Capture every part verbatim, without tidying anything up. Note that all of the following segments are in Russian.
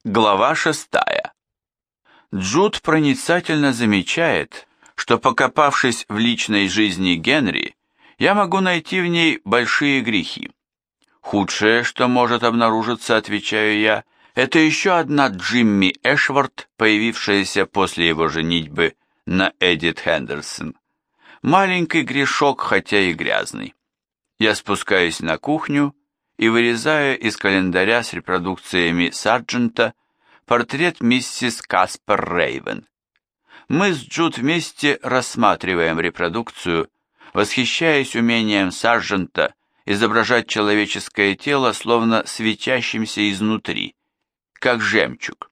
Глава шестая. Джуд проницательно замечает, что, покопавшись в личной жизни Генри, я могу найти в ней большие грехи. Худшее, что может обнаружиться, отвечаю я, это еще одна Джимми Эшворт, появившаяся после его женитьбы на Эдит Хендерсон. Маленький грешок, хотя и грязный. Я спускаюсь на кухню и вырезаю из календаря с репродукциями Сарджента портрет миссис Каспер Рейвен. Мы с Джуд вместе рассматриваем репродукцию, восхищаясь умением Сарджента изображать человеческое тело словно светящимся изнутри, как жемчуг.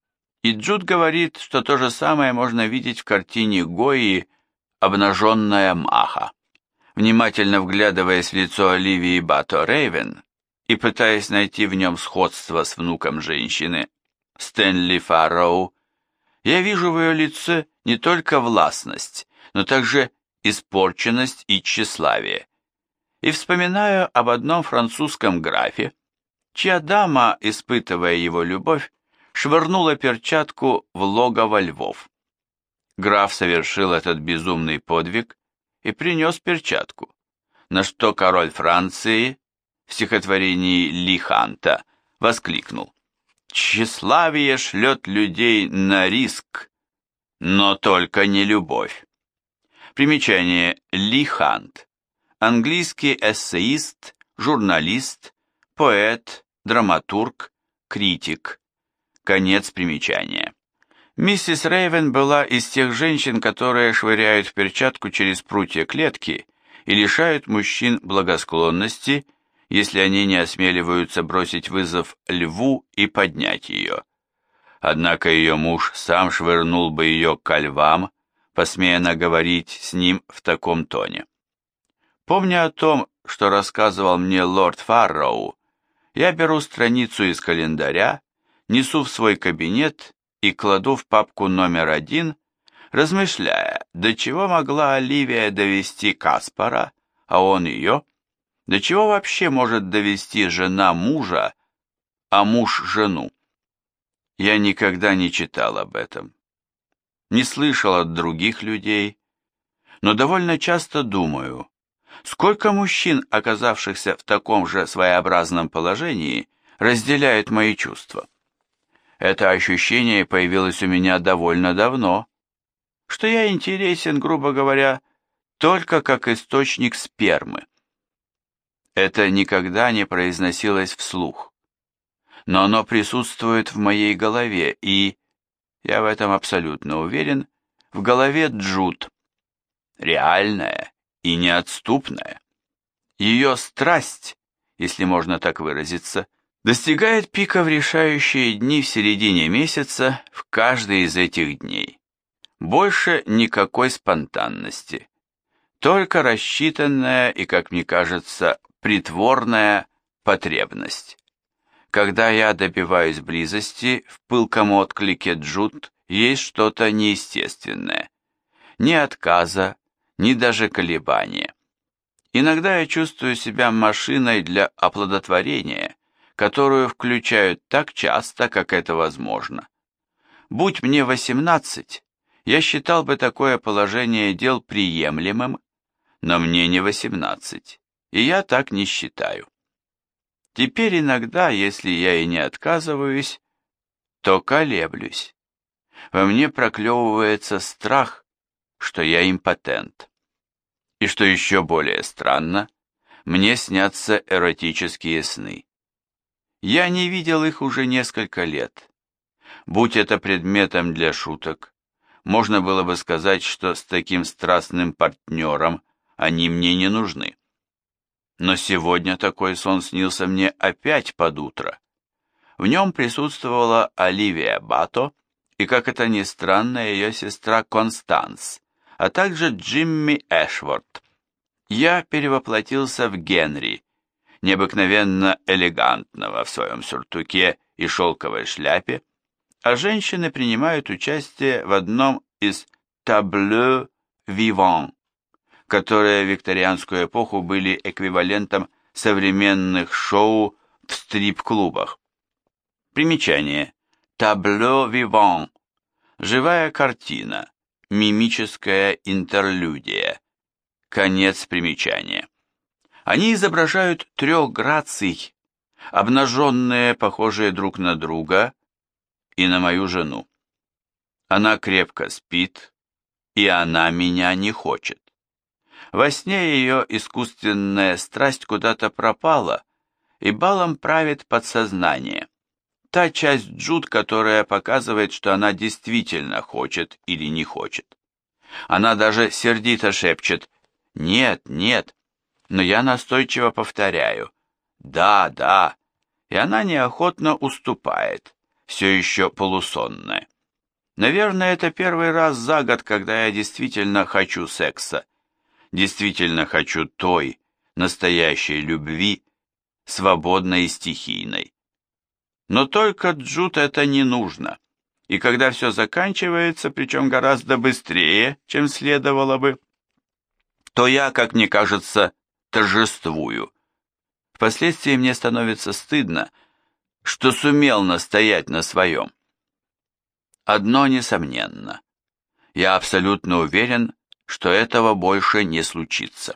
И Джуд говорит, что то же самое можно видеть в картине Гойи «Обнаженная Маха». Внимательно вглядываясь в лицо Оливии Бато Рейвен и пытаясь найти в нем сходство с внуком женщины Стэнли Фарроу, я вижу в ее лице не только властность, но также испорченность и тщеславие. И вспоминаю об одном французском графе, чья дама, испытывая его любовь, швырнула перчатку в логово львов. Граф совершил этот безумный подвиг и принес перчатку, на что король Франции в стихотворении Ли Ханта воскликнул: «Тщеславие шлет людей на риск, но только не любовь». Примечание: Ли Хант. Английский эссеист, журналист, поэт, драматург, критик. Конец примечания. Миссис Рейвен была из тех женщин, которые швыряют в перчатку через прутья клетки и лишают мужчин благосклонности, если они не осмеливаются бросить вызов льву и поднять ее. Однако ее муж сам швырнул бы ее ко львам, посмея наговорить с ним в таком тоне. Помня о том, что рассказывал мне лорд Фарроу, я беру страницу из календаря, несу в свой кабинет и кладу в папку номер один, размышляя, до чего могла Оливия довести Каспара, а он ее, до чего вообще может довести жена мужа, а муж жену. Я никогда не читал об этом, не слышал от других людей, но довольно часто думаю, сколько мужчин, оказавшихся в таком же своеобразном положении, разделяют мои чувства. Это ощущение появилось у меня довольно давно, что я интересен, грубо говоря, только как источник спермы. Это никогда не произносилось вслух, но оно присутствует в моей голове и, я в этом абсолютно уверен, в голове Джуд, реальная и неотступная. Ее страсть, если можно так выразиться, достигает пика в решающие дни в середине месяца в каждый из этих дней. Больше никакой спонтанности, только рассчитанная и, как мне кажется, притворная потребность. Когда я добиваюсь близости, в пылком отклике Джуд есть что-то неестественное. Ни отказа, ни даже колебания. Иногда я чувствую себя машиной для оплодотворения, которую включают так часто, как это возможно. Будь мне восемнадцать, я считал бы такое положение дел приемлемым, но мне не восемнадцать, и я так не считаю. Теперь иногда, если я и не отказываюсь, то колеблюсь. Во мне проклевывается страх, что я импотент. И что еще более странно, мне снятся эротические сны. Я не видел их уже несколько лет. Будь это предметом для шуток, можно было бы сказать, что с таким страстным партнером они мне не нужны. Но сегодня такой сон снился мне опять под утро. В нем присутствовала Оливия Бато и, как это ни странно, ее сестра Констанс, а также Джимми Эшворт. Я перевоплотился в Генри, необыкновенно элегантного в своем сюртуке и шелковой шляпе, а женщины принимают участие в одном из «таблeu vivant», которые в викторианскую эпоху были эквивалентом современных шоу в стрип-клубах. Примечание. Табло виван. Живая картина. Мимическая интерлюдия. Конец примечания. Они изображают трех граций, обнаженные, похожие друг на друга, и на мою жену. Она крепко спит, и она меня не хочет. Во сне ее искусственная страсть куда-то пропала, и балом правит подсознание. Та часть Джуд, которая показывает, что она действительно хочет или не хочет. Она даже сердито шепчет «нет, нет», но я настойчиво повторяю «да, да», и она неохотно уступает, все еще полусонная. Наверное, это первый раз за год, когда я действительно хочу секса, действительно хочу той, настоящей любви, свободной и стихийной. Но только Джуд это не нужно, и когда все заканчивается, причем гораздо быстрее, чем следовало бы, то я, как мне кажется, торжествую. Впоследствии мне становится стыдно, что сумел настоять на своем. Одно несомненно. Я абсолютно уверен, что этого больше не случится.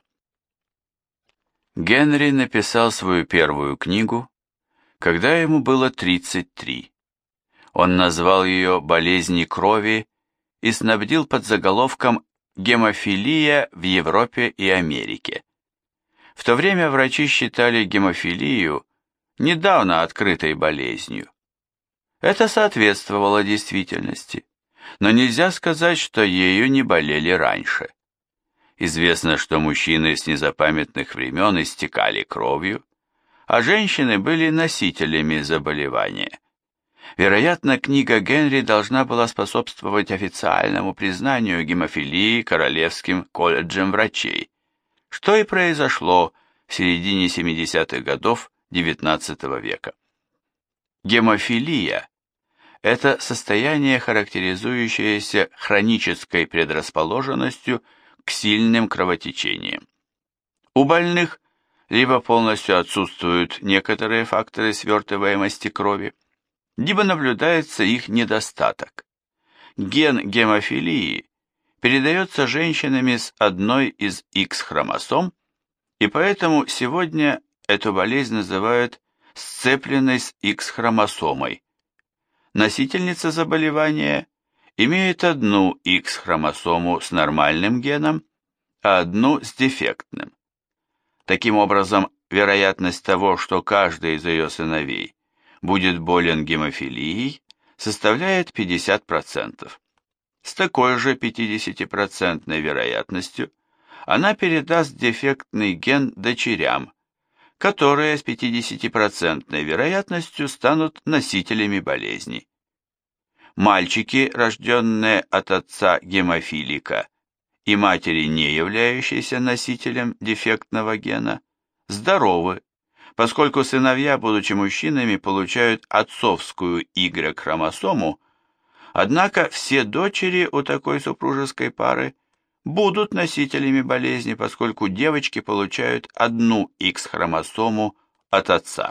Генри написал свою первую книгу, когда ему было тридцать три. Он назвал ее «Болезни крови» и снабдил подзаголовком «Гемофилия в Европе и Америке». В то время врачи считали гемофилию недавно открытой болезнью. Это соответствовало действительности, но нельзя сказать, что ею не болели раньше. Известно, что мужчины с незапамятных времен истекали кровью, а женщины были носителями заболевания. Вероятно, книга Генри должна была способствовать официальному признанию гемофилии Королевским колледжем врачей, что и произошло в середине семидесятых годов девятнадцатого века. Гемофилия – это состояние, характеризующееся хронической предрасположенностью к сильным кровотечениям. У больных либо полностью отсутствуют некоторые факторы свертываемости крови, либо наблюдается их недостаток. Ген гемофилии передается женщинами с одной из X-хромосом, и поэтому сегодня эту болезнь называют сцепленной с X-хромосомой. Носительница заболевания имеет одну X-хромосому с нормальным геном, а одну с дефектным. Таким образом, вероятность того, что каждый из ее сыновей будет болен гемофилией, составляет пятьдесят процентов. С такой же пятидесятипроцентной вероятностью она передаст дефектный ген дочерям, которые с пятидесятипроцентной вероятностью станут носителями болезни. Мальчики, рожденные от отца гемофилика и матери, не являющейся носителем дефектного гена, здоровы, поскольку сыновья, будучи мужчинами, получают отцовскую Y-хромосому, однако все дочери у такой супружеской пары будут носителями болезни, поскольку девочки получают одну X-хромосому от отца.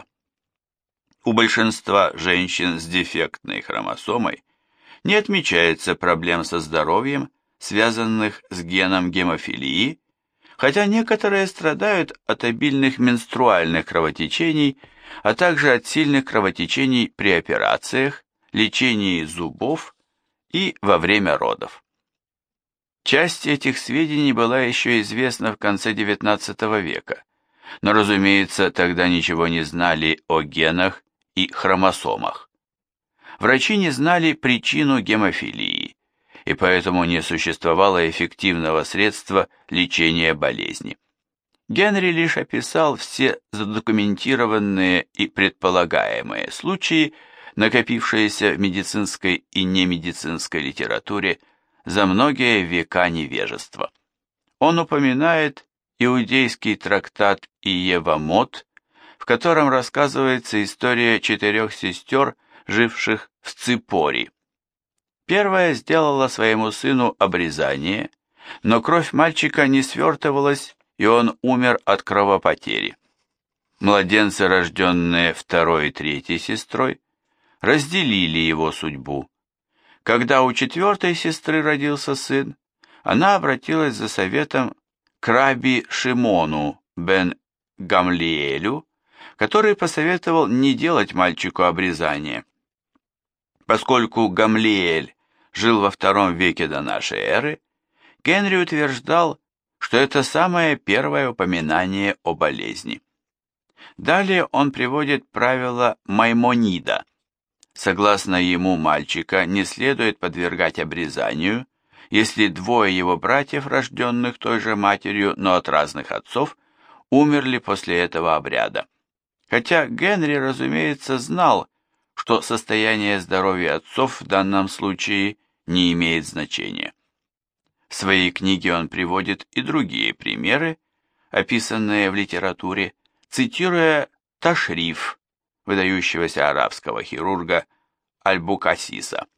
У большинства женщин с дефектной хромосомой не отмечается проблем со здоровьем, связанных с геном гемофилии, хотя некоторые страдают от обильных менструальных кровотечений, а также от сильных кровотечений при операциях, лечении зубов и во время родов. Часть этих сведений была еще известна в конце девятнадцатого века, но, разумеется, тогда ничего не знали о генах и хромосомах. Врачи не знали причину гемофилии, и поэтому не существовало эффективного средства лечения болезни. Генри лишь описал все задокументированные и предполагаемые случаи, накопившиеся в медицинской и немедицинской литературе за многие века невежества. Он упоминает иудейский трактат Иевамот, в котором рассказывается история четырех сестер, живших в Циппоре. Первая сделала своему сыну обрезание, но кровь мальчика не свертывалась, и он умер от кровопотери. Младенцы, рожденные второй и третьей сестрой, разделили его судьбу. Когда у четвертой сестры родился сын, она обратилась за советом к раби Шимону бен Гамлиэлю, который посоветовал не делать мальчику обрезание. Поскольку Гамлиэль жил во втором веке до нашей эры, Генри утверждал, что это самое первое упоминание о болезни. Далее он приводит правило Маймонида. Согласно ему, мальчика не следует подвергать обрезанию, если двое его братьев, рожденных той же матерью, но от разных отцов, умерли после этого обряда. Хотя Генри, разумеется, знал, что состояние здоровья отцов в данном случае не имеет значения. В своей книге он приводит и другие примеры, описанные в литературе, цитируя Ташриф, выдающегося арабского хирурга Аль-Букасиса.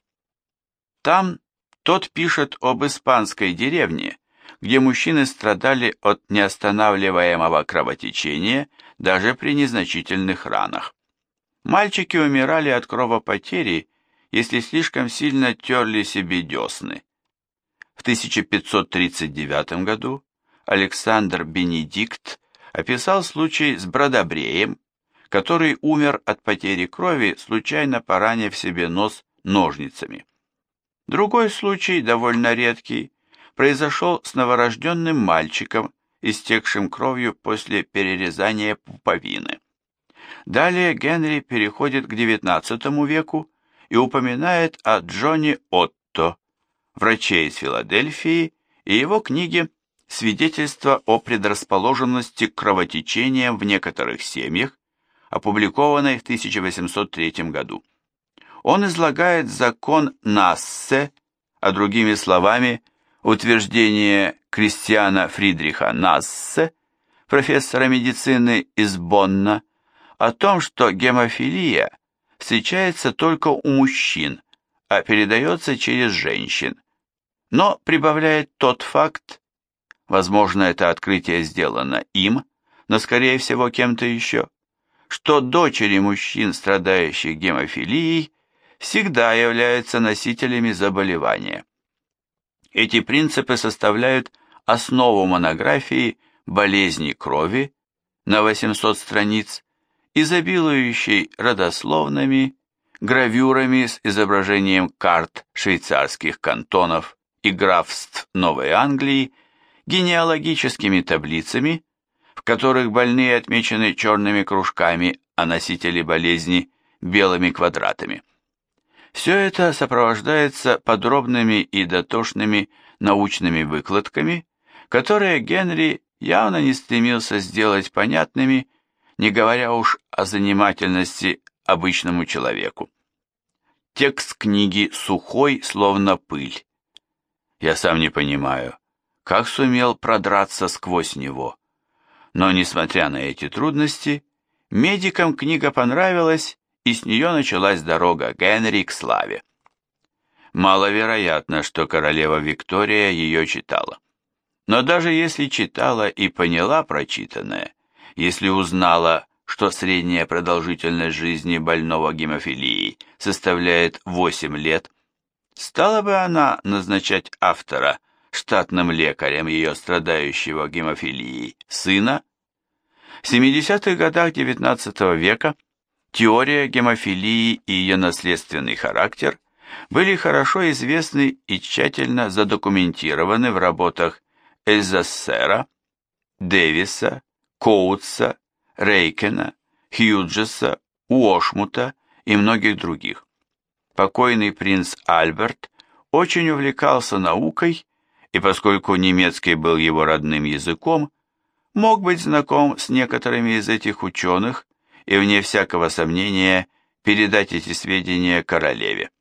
Там тот пишет об испанской деревне, где мужчины страдали от неостанавливаемого кровотечения даже при незначительных ранах. Мальчики умирали от кровопотери, если слишком сильно терли себе десны. В тысяча пятьсот тридцать девятом году Александр Бенедикт описал случай с бродобреем, который умер от потери крови, случайно поранив себе нос ножницами. Другой случай, довольно редкий, произошел с новорожденным мальчиком, истекшим кровью после перерезания пуповины. Далее Генри переходит к девятнадцатому веку и упоминает о Джоне Отто, враче из Филадельфии, и его книге «Свидетельство о предрасположенности к кровотечениям в некоторых семьях», опубликованной в тысяча восемьсот третьем году. Он излагает закон Нассе, а другими словами, утверждение Кристиана Фридриха Нассе, профессора медицины из Бонна, о том, что гемофилия встречается только у мужчин, а передается через женщин, но прибавляет тот факт, возможно, это открытие сделано им, но, скорее всего, кем-то еще, что дочери мужчин, страдающих гемофилией, всегда являются носителями заболевания. Эти принципы составляют основу монографии «Болезни крови» на восемьсот страниц, изобилующей родословными, гравюрами с изображением карт швейцарских кантонов и графств Новой Англии, генеалогическими таблицами, в которых больные отмечены черными кружками, а носители болезни – белыми квадратами. Все это сопровождается подробными и дотошными научными выкладками, которые Генри явно не стремился сделать понятными, не говоря уж о занимательности обычному человеку. Текст книги сухой, словно пыль. Я сам не понимаю, как сумел продраться сквозь него. Но, несмотря на эти трудности, медикам книга понравилась, и с нее началась дорога Генри к славе. Маловероятно, что королева Виктория ее читала. Но даже если читала и поняла прочитанное, если узнала, что средняя продолжительность жизни больного гемофилией составляет восемь лет, стала бы она назначать автора штатным лекарем ее страдающего гемофилией сына? В семидесятых годах девятнадцатого века теория гемофилии и ее наследственный характер были хорошо известны и тщательно задокументированы в работах Эльзассера, Дэвиса, Коутса, Рейкена, Хьюджеса, Уошмута и многих других. Покойный принц Альберт очень увлекался наукой, и поскольку немецкий был его родным языком, мог быть знаком с некоторыми из этих ученых и, вне всякого сомнения, передать эти сведения королеве.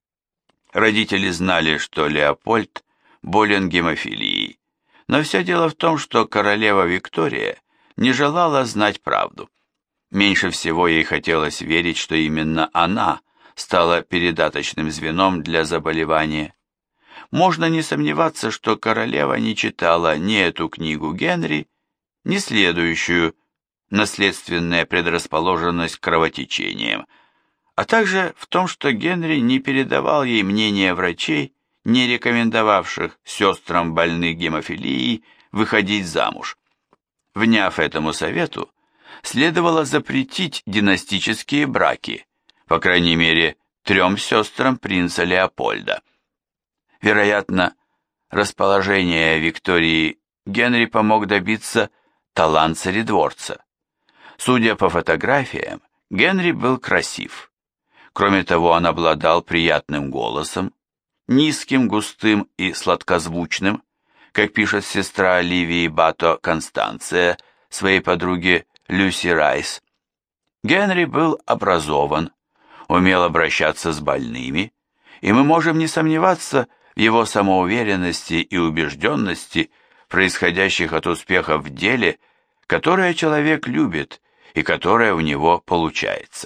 Родители знали, что Леопольд болен гемофилией, но все дело в том, что королева Виктория не желала знать правду. Меньше всего ей хотелось верить, что именно она стала передаточным звеном для заболевания. Можно не сомневаться, что королева не читала ни эту книгу Генри, ни следующую «Наследственная предрасположенность к кровотечениям», а также в том, что Генри не передавал ей мнение врачей, не рекомендовавших сестрам больных гемофилией выходить замуж. Вняв этому совету, следовало запретить династические браки, по крайней мере, трем сестрам принца Леопольда. Вероятно, расположение Виктории Генри помог добиться талант царедворца. Судя по фотографиям, Генри был красив. Кроме того, он обладал приятным голосом, низким, густым и сладкозвучным, как пишет сестра Оливии Бато Констанция своей подруге Люси Райс. Генри был образован, умел обращаться с больными, и мы можем не сомневаться в его самоуверенности и убежденности, происходящих от успехов в деле, которое человек любит и которое у него получается.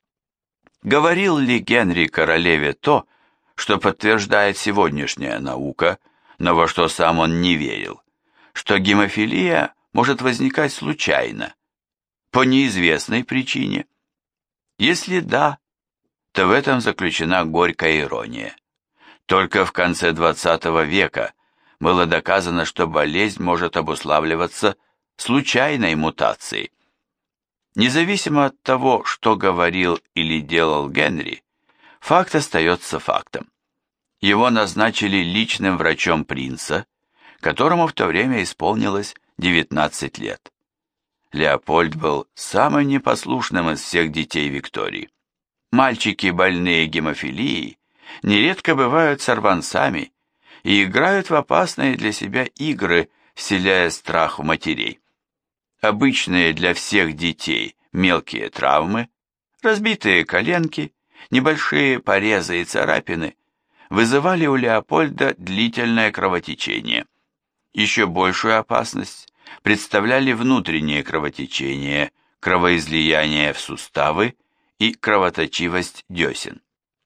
Говорил ли Генри королеве то, что подтверждает сегодняшняя наука, но во что сам он не верил, что гемофилия может возникать случайно, по неизвестной причине? Если да, то в этом заключена горькая ирония. Только в конце двадцатого века было доказано, что болезнь может обуславливаться случайной мутацией. Независимо от того, что говорил или делал Генри, факт остается фактом. Его назначили личным врачом принца, которому в то время исполнилось девятнадцать лет. Леопольд был самым непослушным из всех детей Виктории. Мальчики, больные гемофилией, нередко бывают сорванцами и играют в опасные для себя игры, вселяя страх в матерей. Обычные для всех детей мелкие травмы, разбитые коленки, небольшие порезы и царапины вызывали у Леопольда длительное кровотечение. Еще большую опасность представляли внутреннее кровотечение, кровоизлияние в суставы и кровоточивость десен.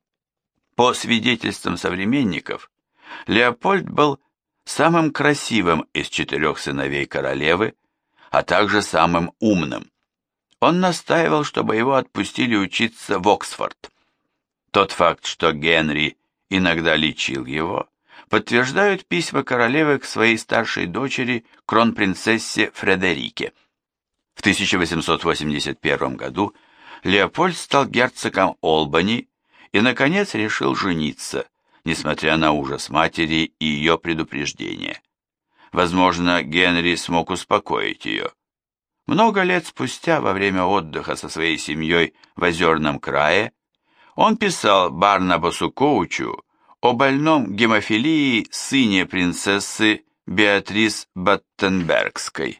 По свидетельствам современников, Леопольд был самым красивым из четырех сыновей королевы, а также самым умным. Он настаивал, чтобы его отпустили учиться в Оксфорд. Тот факт, что Генри иногда лечил его, подтверждают письма королевы к своей старшей дочери, кронпринцессе Фредерике. В тысяча восемьсот восемьдесят первом году Леопольд стал герцогом Олбани и, наконец, решил жениться, несмотря на ужас матери и ее предупреждения. Возможно, Генри смог успокоить ее. Много лет спустя, во время отдыха со своей семьей в Озерном крае, он писал Барнабасу Коучу о больном гемофилией сыне принцессы Беатрис Баттенбергской.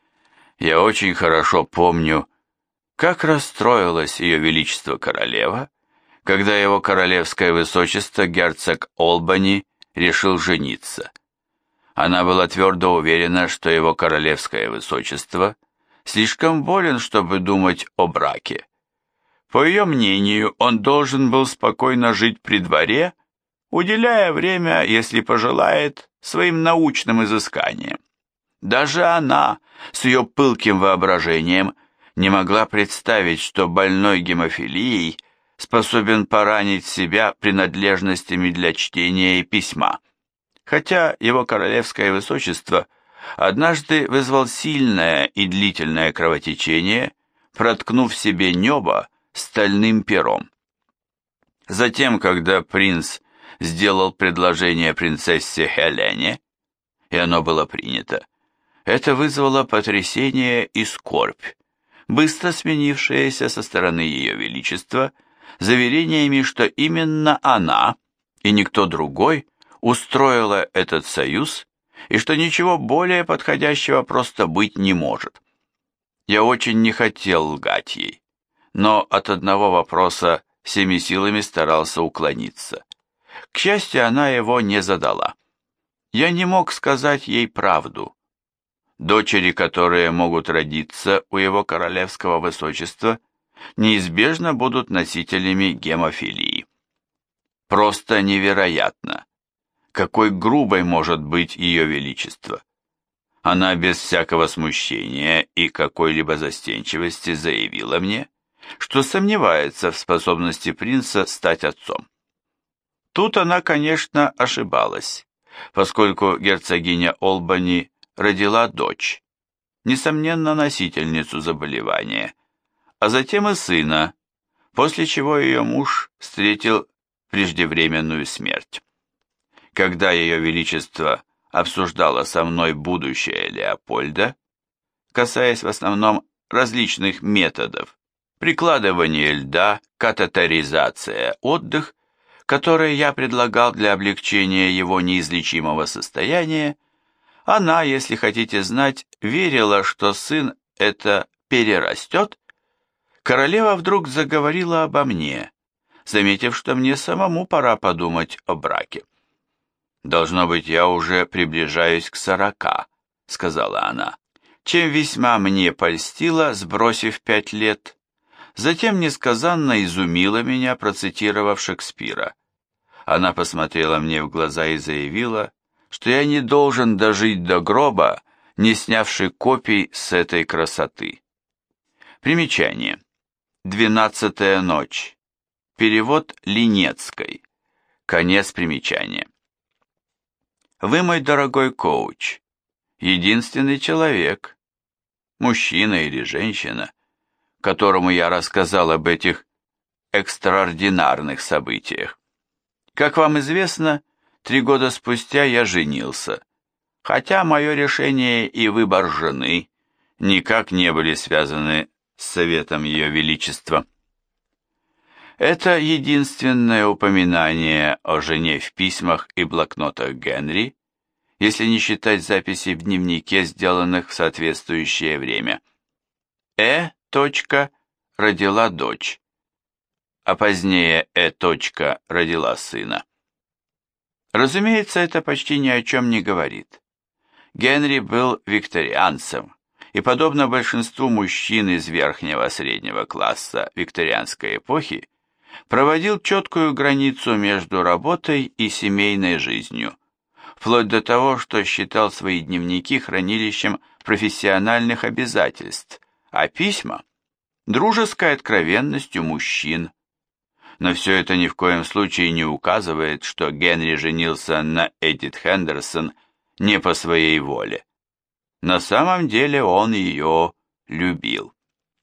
«Я очень хорошо помню, как расстроилось ее величество королева, когда его королевское высочество герцог Олбани решил жениться. Она была твердо уверена, что его королевское высочество слишком болен, чтобы думать о браке. По ее мнению, он должен был спокойно жить при дворе, уделяя время, если пожелает, своим научным изысканиям. Даже она, с ее пылким воображением, не могла представить, что больной гемофилией способен поранить себя принадлежностями для чтения и письма, хотя его королевское высочество однажды вызвал сильное и длительное кровотечение, проткнув себе небо стальным пером. Затем, когда принц сделал предложение принцессе Хелене, и оно было принято, это вызвало потрясение и скорбь, быстро сменившееся со стороны ее величества заверениями, что именно она и никто другой устроила этот союз и что ничего более подходящего просто быть не может. Я очень не хотел лгать ей, но от одного вопроса всеми силами старался уклониться. К счастью, она его не задала. Я не мог сказать ей правду. Дочери, которые могут родиться у его королевского высочества, неизбежно будут носителями гемофилии. Просто невероятно, какой грубой может быть ее величество. Она без всякого смущения и какой-либо застенчивости заявила мне, что сомневается в способности принца стать отцом. Тут она, конечно, ошибалась, поскольку герцогиня Олбани родила дочь, несомненно, носительницу заболевания, а затем и сына, после чего ее муж встретил преждевременную смерть. Когда ее величество обсуждало со мной будущее Леопольда, касаясь в основном различных методов, прикладывание льда, катетеризация, отдых, которые я предлагал для облегчения его неизлечимого состояния, она, если хотите знать, верила, что сын это перерастет. Королева вдруг заговорила обо мне, заметив, что мне самому пора подумать о браке. «Должно быть, я уже приближаюсь к сорока», — сказала она, чем весьма мне польстила, сбросив пять лет. Затем несказанно изумила меня, процитировав Шекспира. Она посмотрела мне в глаза и заявила, что я не должен дожить до гроба, не снявши копий с этой красоты. Примечание. «Двенадцатая ночь». Перевод Линецкой. Конец примечания. Вы, мой дорогой коуч, единственный человек, мужчина или женщина, которому я рассказал об этих экстраординарных событиях. Как вам известно, три года спустя я женился, хотя мое решение и выбор жены никак не были связаны с советом Ее Величества. Это единственное упоминание о жене в письмах и блокнотах Генри, если не считать записей в дневнике, сделанных в соответствующее время. Э. родила дочь, а позднее Э. родила сына. Разумеется, это почти ни о чем не говорит. Генри был викторианцем, и, подобно большинству мужчин из верхнего среднего класса викторианской эпохи, проводил четкую границу между работой и семейной жизнью, вплоть до того, что считал свои дневники хранилищем профессиональных обязательств, а письма – дружеской откровенностью мужчин. Но все это ни в коем случае не указывает, что Генри женился на Эдит Хендерсон не по своей воле. На самом деле он ее любил.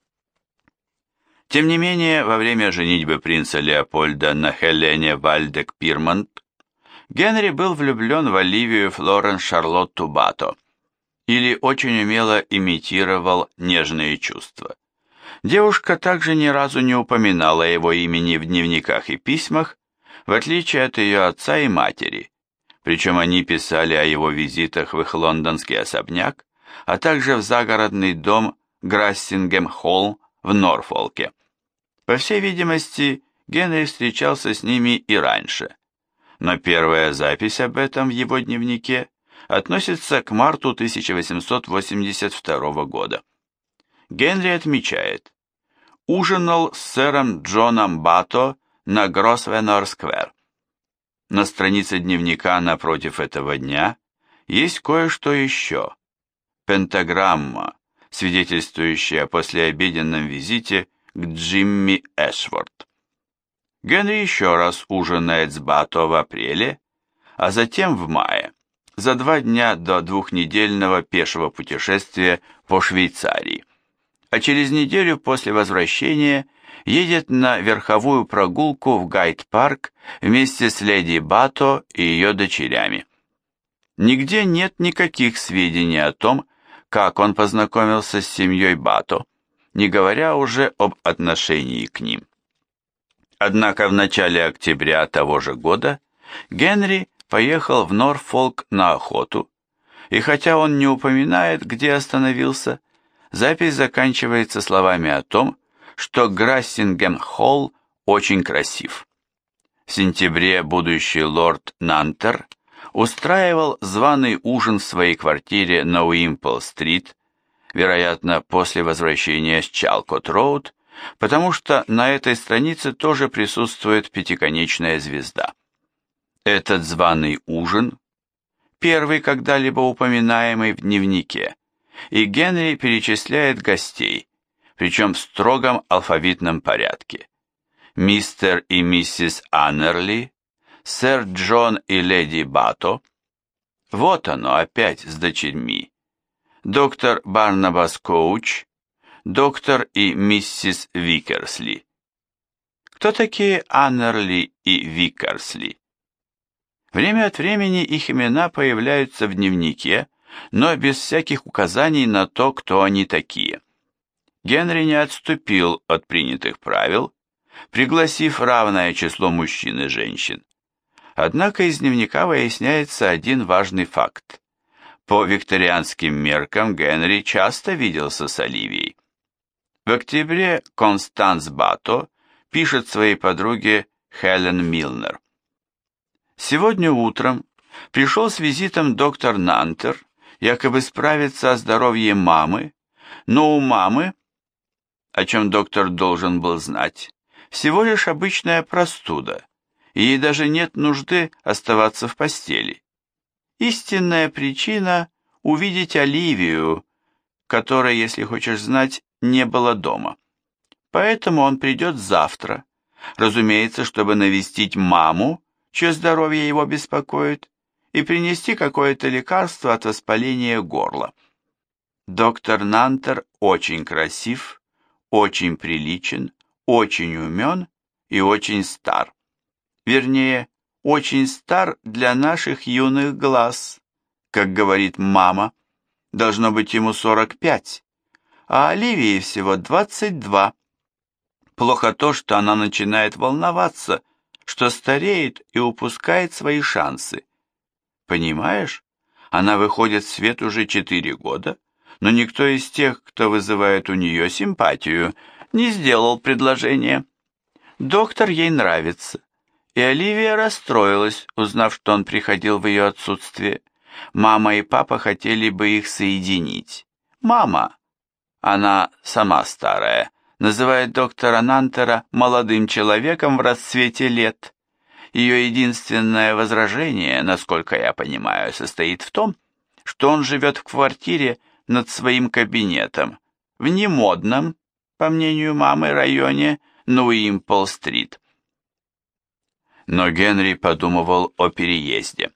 Тем не менее, во время женитьбы принца Леопольда на Хелене Вальдек-Пирмонт Генри был влюблен в Оливию Флоренс Шарлотту Бато, или очень умело имитировал нежные чувства. Девушка также ни разу не упоминала его имени в дневниках и письмах, в отличие от ее отца и матери, причем они писали о его визитах в их лондонский особняк, а также в загородный дом Грассингем-Холл в Норфолке. По всей видимости, Генри встречался с ними и раньше, но первая запись об этом в его дневнике относится к марту тысяча восемьсот восемьдесят второго года. Генри отмечает: ужинал с сэром Джоном Бато на Гросвеннор-сквер. На странице дневника напротив этого дня есть кое-что еще. Пентаграмма, свидетельствующая о послеобеденном визите к Джимми Эшворт. Генри еще раз ужинает с Бато в апреле, а затем в мае, за два дня до двухнедельного пешего путешествия по Швейцарии, а через неделю после возвращения едет на верховую прогулку в Гайд-парк вместе с леди Бато и ее дочерями. Нигде нет никаких сведений о том, как он познакомился с семьей Бато, не говоря уже об отношении к ним. Однако в начале октября того же года Генри поехал в Норфолк на охоту, и хотя он не упоминает, где остановился, запись заканчивается словами о том, что Грассингем-Холл очень красив. В сентябре будущий лорд Нантер устраивал званый ужин в своей квартире на Уимпл-стрит, вероятно, после возвращения с Чалкот-роуд, потому что на этой странице тоже присутствует пятиконечная звезда. Этот званый ужин, первый когда-либо упоминаемый в дневнике, и Генри перечисляет гостей, причем в строгом алфавитном порядке. Мистер и миссис Аннерли, сэр Джон и леди Бато. Вот оно опять с дочерьми. Доктор Барнабас Коуч, доктор и миссис Викерсли. Кто такие Аннерли и Викерсли? Время от времени их имена появляются в дневнике, но без всяких указаний на то, кто они такие. Генри не отступил от принятых правил, пригласив равное число мужчин и женщин. Однако из дневника выясняется один важный факт. По викторианским меркам Генри часто виделся с Оливией. В октябре Констанс Бато пишет своей подруге Хелен Милнер. Сегодня утром пришел с визитом доктор Нантер, якобы справиться о здоровье мамы, но у мамы, о чем доктор должен был знать, всего лишь обычная простуда, и ей даже нет нужды оставаться в постели. Истинная причина – увидеть Оливию, которой, если хочешь знать, не было дома. Поэтому он придет завтра, разумеется, чтобы навестить маму, чье здоровье его беспокоит, и принести какое-то лекарство от воспаления горла. Доктор Нантер очень красив, очень приличен, очень умен и очень стар. Вернее, очень стар для наших юных глаз, как говорит мама. Должно быть ему сорок пять, а Оливии всего двадцать два. Плохо то, что она начинает волноваться, что стареет и упускает свои шансы. Понимаешь, она выходит в свет уже четыре года, но никто из тех, кто вызывает у нее симпатию, не сделал предложение. Доктор ей нравится, и Оливия расстроилась, узнав, что он приходил в ее отсутствие. Мама и папа хотели бы их соединить. Мама, она сама старая, называет доктора Нантера молодым человеком в расцвете лет. Ее единственное возражение, насколько я понимаю, состоит в том, что он живет в квартире над своим кабинетом, в немодном, по мнению мамы, районе Нуимпл-стрит. Но Генри подумывал о переезде.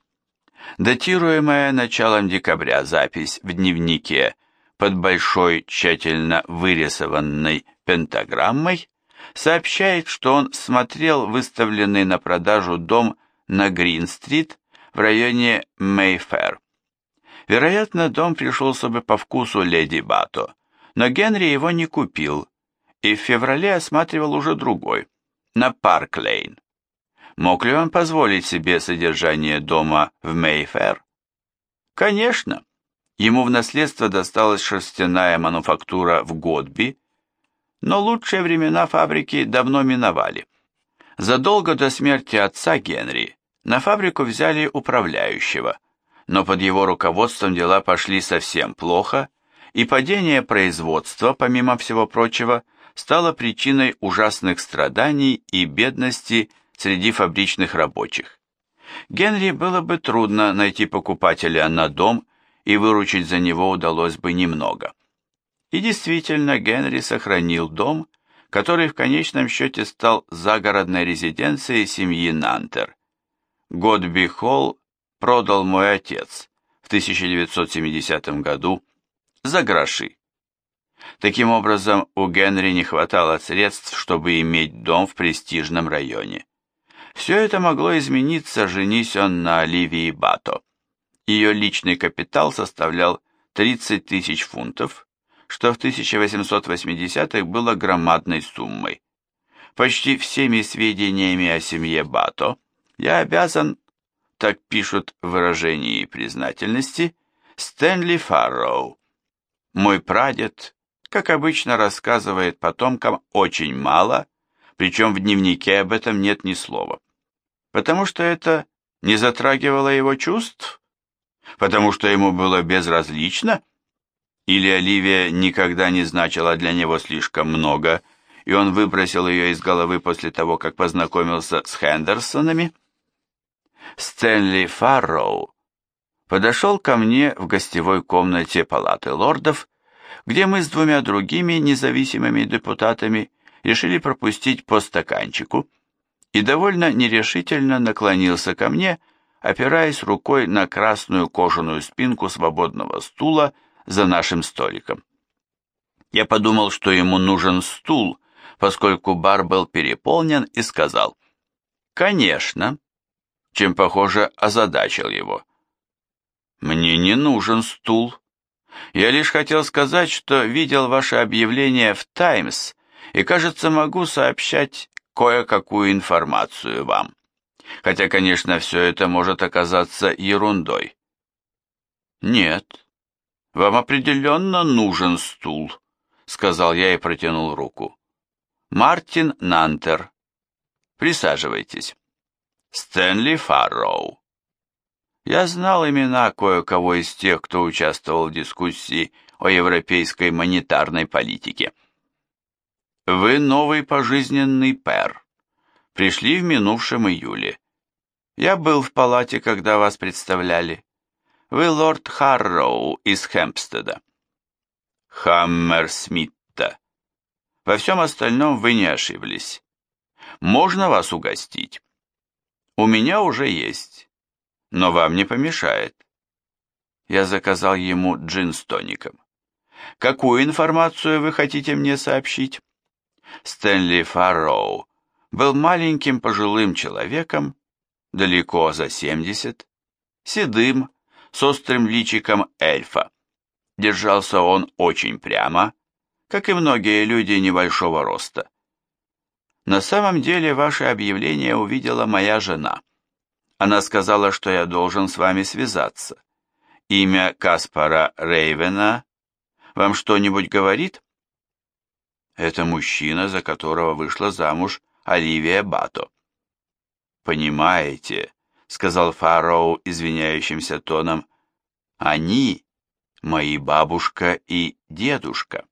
Датируемая началом декабря запись в дневнике под большой, тщательно вырисованной пентаграммой сообщает, что он смотрел выставленный на продажу дом на Грин-стрит в районе Мейфэр. Вероятно, дом пришелся бы по вкусу леди Бато, но Генри его не купил, и в феврале осматривал уже другой, на Парк-Лейн. Мог ли он позволить себе содержание дома в Мейфэр? Конечно. Ему в наследство досталась шерстяная мануфактура в Годби, но лучшие времена фабрики давно миновали. Задолго до смерти отца Генри на фабрику взяли управляющего, но под его руководством дела пошли совсем плохо, и падение производства, помимо всего прочего, стало причиной ужасных страданий и бедности среди фабричных рабочих. Генри было бы трудно найти покупателя на дом, и выручить за него удалось бы немного. И действительно, Генри сохранил дом, который в конечном счете стал загородной резиденцией семьи Нантер. Годби Холл продал мой отец в тысяча девятьсот семидесятом году за гроши. Таким образом, у Генри не хватало средств, чтобы иметь дом в престижном районе. Все это могло измениться, женись он на Оливии Бато. Ее личный капитал составлял тридцать тысяч фунтов, что в тысяча восемьсот восьмидесятых было громадной суммой. Почти всеми сведениями о семье Бато я обязан, так пишут в выражении признательности, Стэнли Фарроу. Мой прадед, как обычно, рассказывает потомкам очень мало, причем в дневнике об этом нет ни слова. Потому что это не затрагивало его чувств? Потому что ему было безразлично? Или Оливия никогда не значила для него слишком много, и он выбросил ее из головы после того, как познакомился с Хендерсонами? Стэнли Фарроу подошел ко мне в гостевой комнате палаты лордов где мы с двумя другими независимыми депутатами решили пропустить по стаканчику, и довольно нерешительно наклонился ко мне, опираясь рукой на красную кожаную спинку свободного стула за нашим столиком. Я подумал, что ему нужен стул, поскольку бар был переполнен, и сказал «Конечно», чем, похоже, озадачил его. «Мне не нужен стул. Я лишь хотел сказать, что видел ваше объявление в «Таймс» и, кажется, могу сообщать кое-какую информацию вам. Хотя, конечно, все это может оказаться ерундой». «Нет, вам определенно нужен стул», — сказал я и протянул руку. «Мартин Нантер. Присаживайтесь. Стэнли Фарроу». Я знал имена кое-кого из тех, кто участвовал в дискуссии о европейской монетарной политике. Вы новый пожизненный пэр. Пришли в минувшем июле. Я был в палате, когда вас представляли. Вы лорд Харроу из Хэмпстеда. Хаммерсмитта. Во всем остальном вы не ошиблись. Можно вас угостить? У меня уже есть, но вам не помешает. Я заказал ему джин с тоником. Какую информацию вы хотите мне сообщить? Стэнли Фарроу был маленьким пожилым человеком, далеко за семьдесят, седым, с острым личиком эльфа. Держался он очень прямо, как и многие люди небольшого роста. На самом деле ваше объявление увидела моя жена. Она сказала, что я должен с вами связаться. Имя Каспара Рейвена вам что-нибудь говорит? Это мужчина, за которого вышла замуж Оливия Бато. «Понимаете», — сказал Фарроу извиняющимся тоном, — «они мои бабушка и дедушка».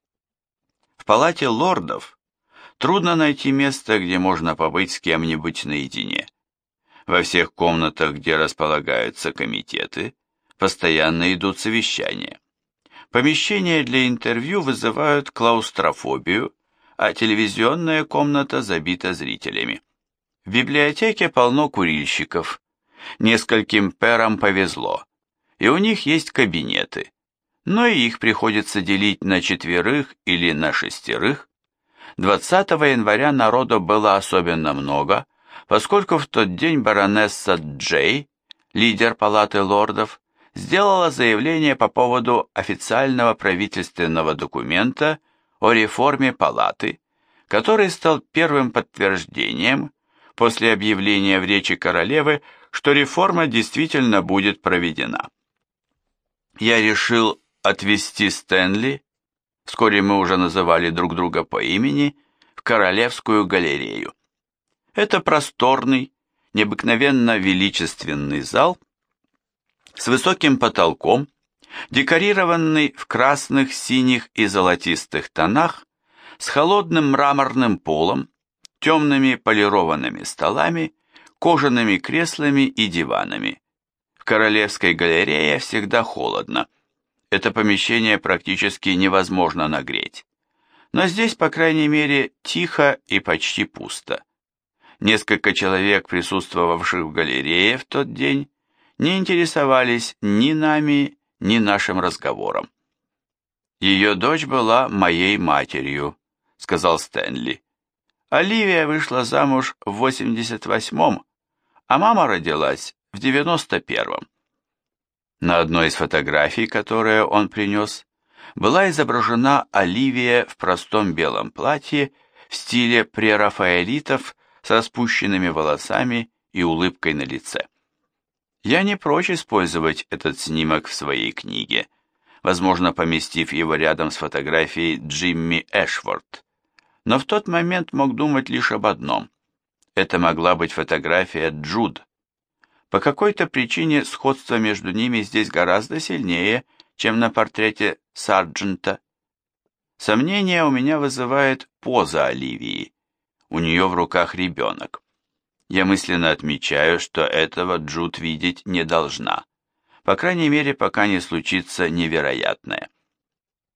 В палате лордов трудно найти место, где можно побыть с кем-нибудь наедине. Во всех комнатах, где располагаются комитеты, постоянно идут совещания. Помещения для интервью вызывают клаустрофобию, а телевизионная комната забита зрителями. В библиотеке полно курильщиков. Нескольким пэрам повезло, и у них есть кабинеты, но и их приходится делить на четверых или на шестерых. двадцатого января народу было особенно много, поскольку в тот день баронесса Джей, лидер палаты лордов, сделала заявление по поводу официального правительственного документа о реформе палаты, который стал первым подтверждением после объявления в речи королевы, что реформа действительно будет проведена. Я решил отвезти Стэнли, вскоре мы уже называли друг друга по имени, в Королевскую галерею. Это просторный, необыкновенно величественный зал с высоким потолком, декорированный в красных, синих и золотистых тонах, с холодным мраморным полом, темными полированными столами, кожаными креслами и диванами. В Королевской галерее всегда холодно. Это помещение практически невозможно нагреть. Но здесь, по крайней мере, тихо и почти пусто. Несколько человек, присутствовавших в галерее в тот день, не интересовались ни нами, ни нашим разговором. «Ее дочь была моей матерью», — сказал Стэнли. «Оливия вышла замуж в восемьдесят восьмом, а мама родилась в девяносто первом». На одной из фотографий, которые он принес, была изображена Оливия в простом белом платье в стиле прерафаэлитов с распущенными волосами и улыбкой на лице. Я не прочь использовать этот снимок в своей книге, возможно, поместив его рядом с фотографией Джимми Эшворт. Но в тот момент мог думать лишь об одном. Это могла быть фотография Джуд. По какой-то причине сходство между ними здесь гораздо сильнее, чем на портрете Сарджента. Сомнение у меня вызывает поза Оливии. У нее в руках ребенок. Я мысленно отмечаю, что этого Джуд видеть не должна. По крайней мере, пока не случится невероятное.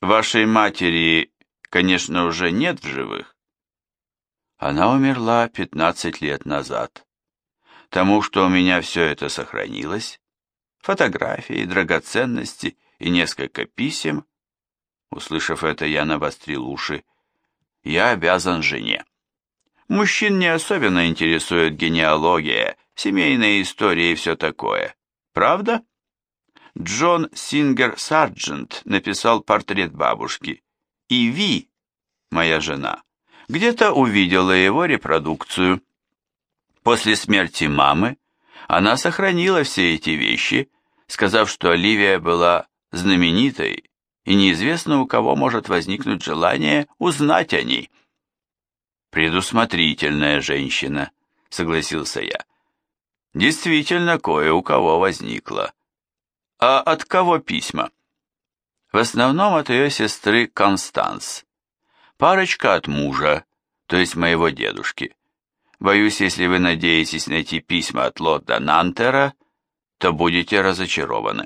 Вашей матери, конечно, уже нет в живых. Она умерла пятнадцать лет назад. Тому, что у меня все это сохранилось, фотографии, драгоценности и несколько писем, услышав это, я навострил уши, я обязан жене. Мужчин не особенно интересует генеалогия, семейные истории и все такое. Правда? Джон Сингер Сарджент написал портрет бабушки, и Ви, моя жена, где-то увидела его репродукцию. После смерти мамы она сохранила все эти вещи, сказав, что Оливия была знаменитой, и неизвестно, у кого может возникнуть желание узнать о ней. «Предусмотрительная женщина», — согласился я. «Действительно, кое у кого возникло. А от кого письма?» «В основном от ее сестры Констанс. Парочка от мужа, то есть моего дедушки. Боюсь, если вы надеетесь найти письма от лорда Нантера, то будете разочарованы.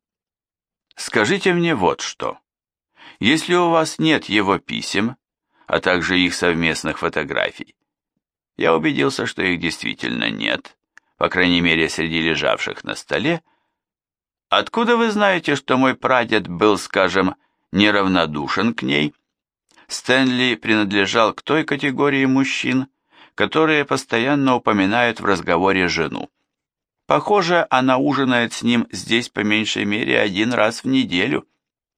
Скажите мне вот что. Если у вас нет его писем, а также их совместных фотографий, я убедился, что их действительно нет, по крайней мере, среди лежавших на столе, откуда вы знаете, что мой прадед был, скажем, неравнодушен к ней? Стэнли принадлежал к той категории мужчин, которые постоянно упоминают в разговоре жену. Похоже, она ужинает с ним здесь по меньшей мере один раз в неделю.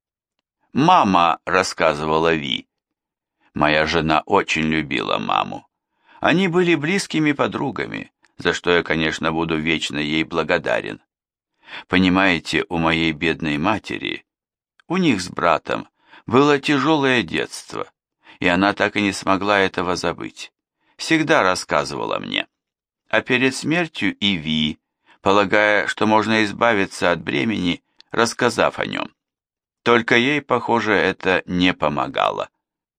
Мама рассказывала Ви. Моя жена очень любила маму. Они были близкими подругами, за что я, конечно, буду вечно ей благодарен. Понимаете, у моей бедной матери, у них с братом, было тяжелое детство, и она так и не смогла этого забыть. Всегда рассказывала мне. А перед смертью и Ви, полагая, что можно избавиться от бремени, рассказав о нем. Только ей, похоже, это не помогало.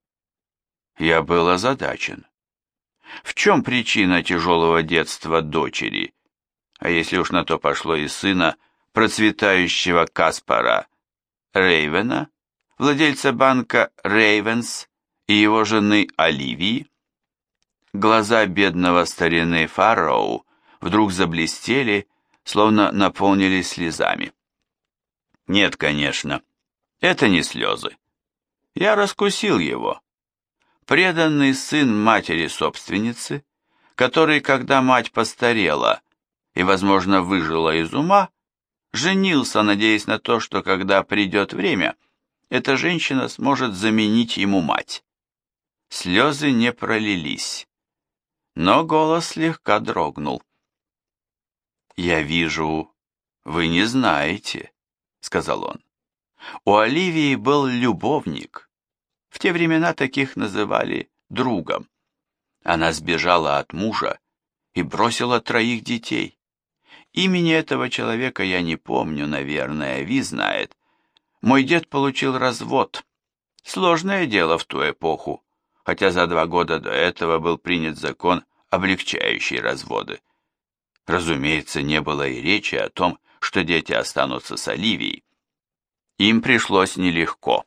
Я был озадачен. В чем причина тяжелого детства дочери, а если уж на то пошло и сына, процветающего Каспара Рейвена, владельца банка Рейвенс и его жены Оливии? Глаза бедного старины Фарроу вдруг заблестели, словно наполнились слезами. Нет, конечно, это не слезы. Я раскусил его. Преданный сын матери-собственницы, который, когда мать постарела и, возможно, выжила из ума, женился, надеясь на то, что, когда придет время, эта женщина сможет заменить ему мать. Слезы не пролились, но голос слегка дрогнул. «Я вижу, вы не знаете», — сказал он. «У Оливии был любовник. В те времена таких называли другом. Она сбежала от мужа и бросила троих детей. Имени этого человека я не помню, наверное, Ви знает. Мой дед получил развод. Сложное дело в ту эпоху, хотя за два года до этого был принят закон, облегчающий разводы. Разумеется, не было и речи о том, что дети останутся с Оливией. Им пришлось нелегко.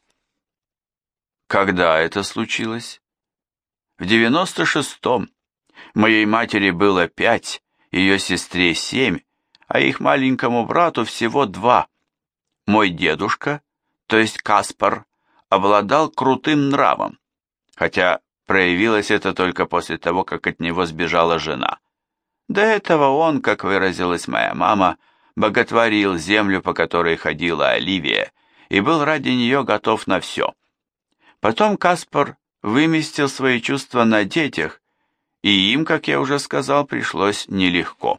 Когда это случилось? В девяносто шестом. Моей матери было пять, ее сестре семь, а их маленькому брату всего два. Мой дедушка, то есть Каспар, обладал крутым нравом, хотя проявилось это только после того, как от него сбежала жена. До этого он, как выразилась моя мама, боготворил землю, по которой ходила Оливия, и был ради нее готов на все. Потом Каспар выместил свои чувства на детях, и им, как я уже сказал, пришлось нелегко.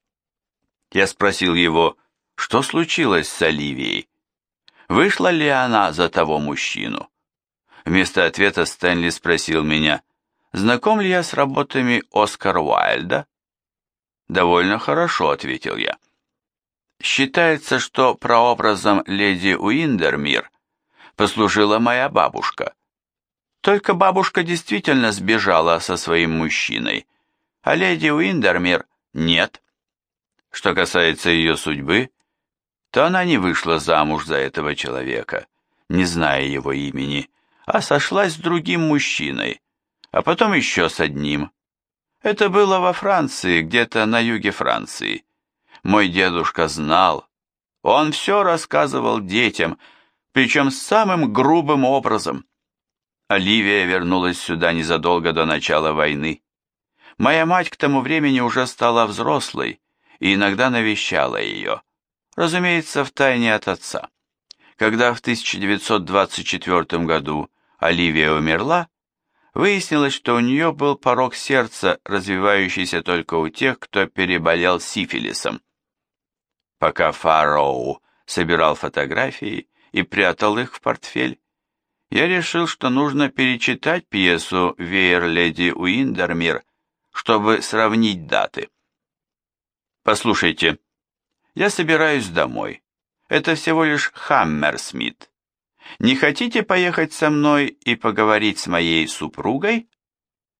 Я спросил его, что случилось с Оливией? Вышла ли она за того мужчину? Вместо ответа Стэнли спросил меня, знаком ли я с работами Оскара Уайльда? «Довольно хорошо», — ответил я. Считается, что прообразом леди Уиндермир послужила моя бабушка. Только бабушка действительно сбежала со своим мужчиной, а леди Уиндермир нет. Что касается ее судьбы, то она не вышла замуж за этого человека, не зная его имени, а сошлась с другим мужчиной, а потом еще с одним. Это было во Франции, где-то на юге Франции. Мой дедушка знал. Он все рассказывал детям, причем самым грубым образом. Оливия вернулась сюда незадолго до начала войны. Моя мать к тому времени уже стала взрослой и иногда навещала ее, разумеется, втайне от отца. Когда в тысяча девятьсот двадцать четвёртом году Оливия умерла, выяснилось, что у нее был порок сердца, развивающийся только у тех, кто переболел сифилисом. Пока Фарроу собирал фотографии и прятал их в портфель, я решил, что нужно перечитать пьесу «Веер леди Уиндермир», чтобы сравнить даты. Послушайте, я собираюсь домой. Это всего лишь Хаммерсмит. Не хотите поехать со мной и поговорить с моей супругой?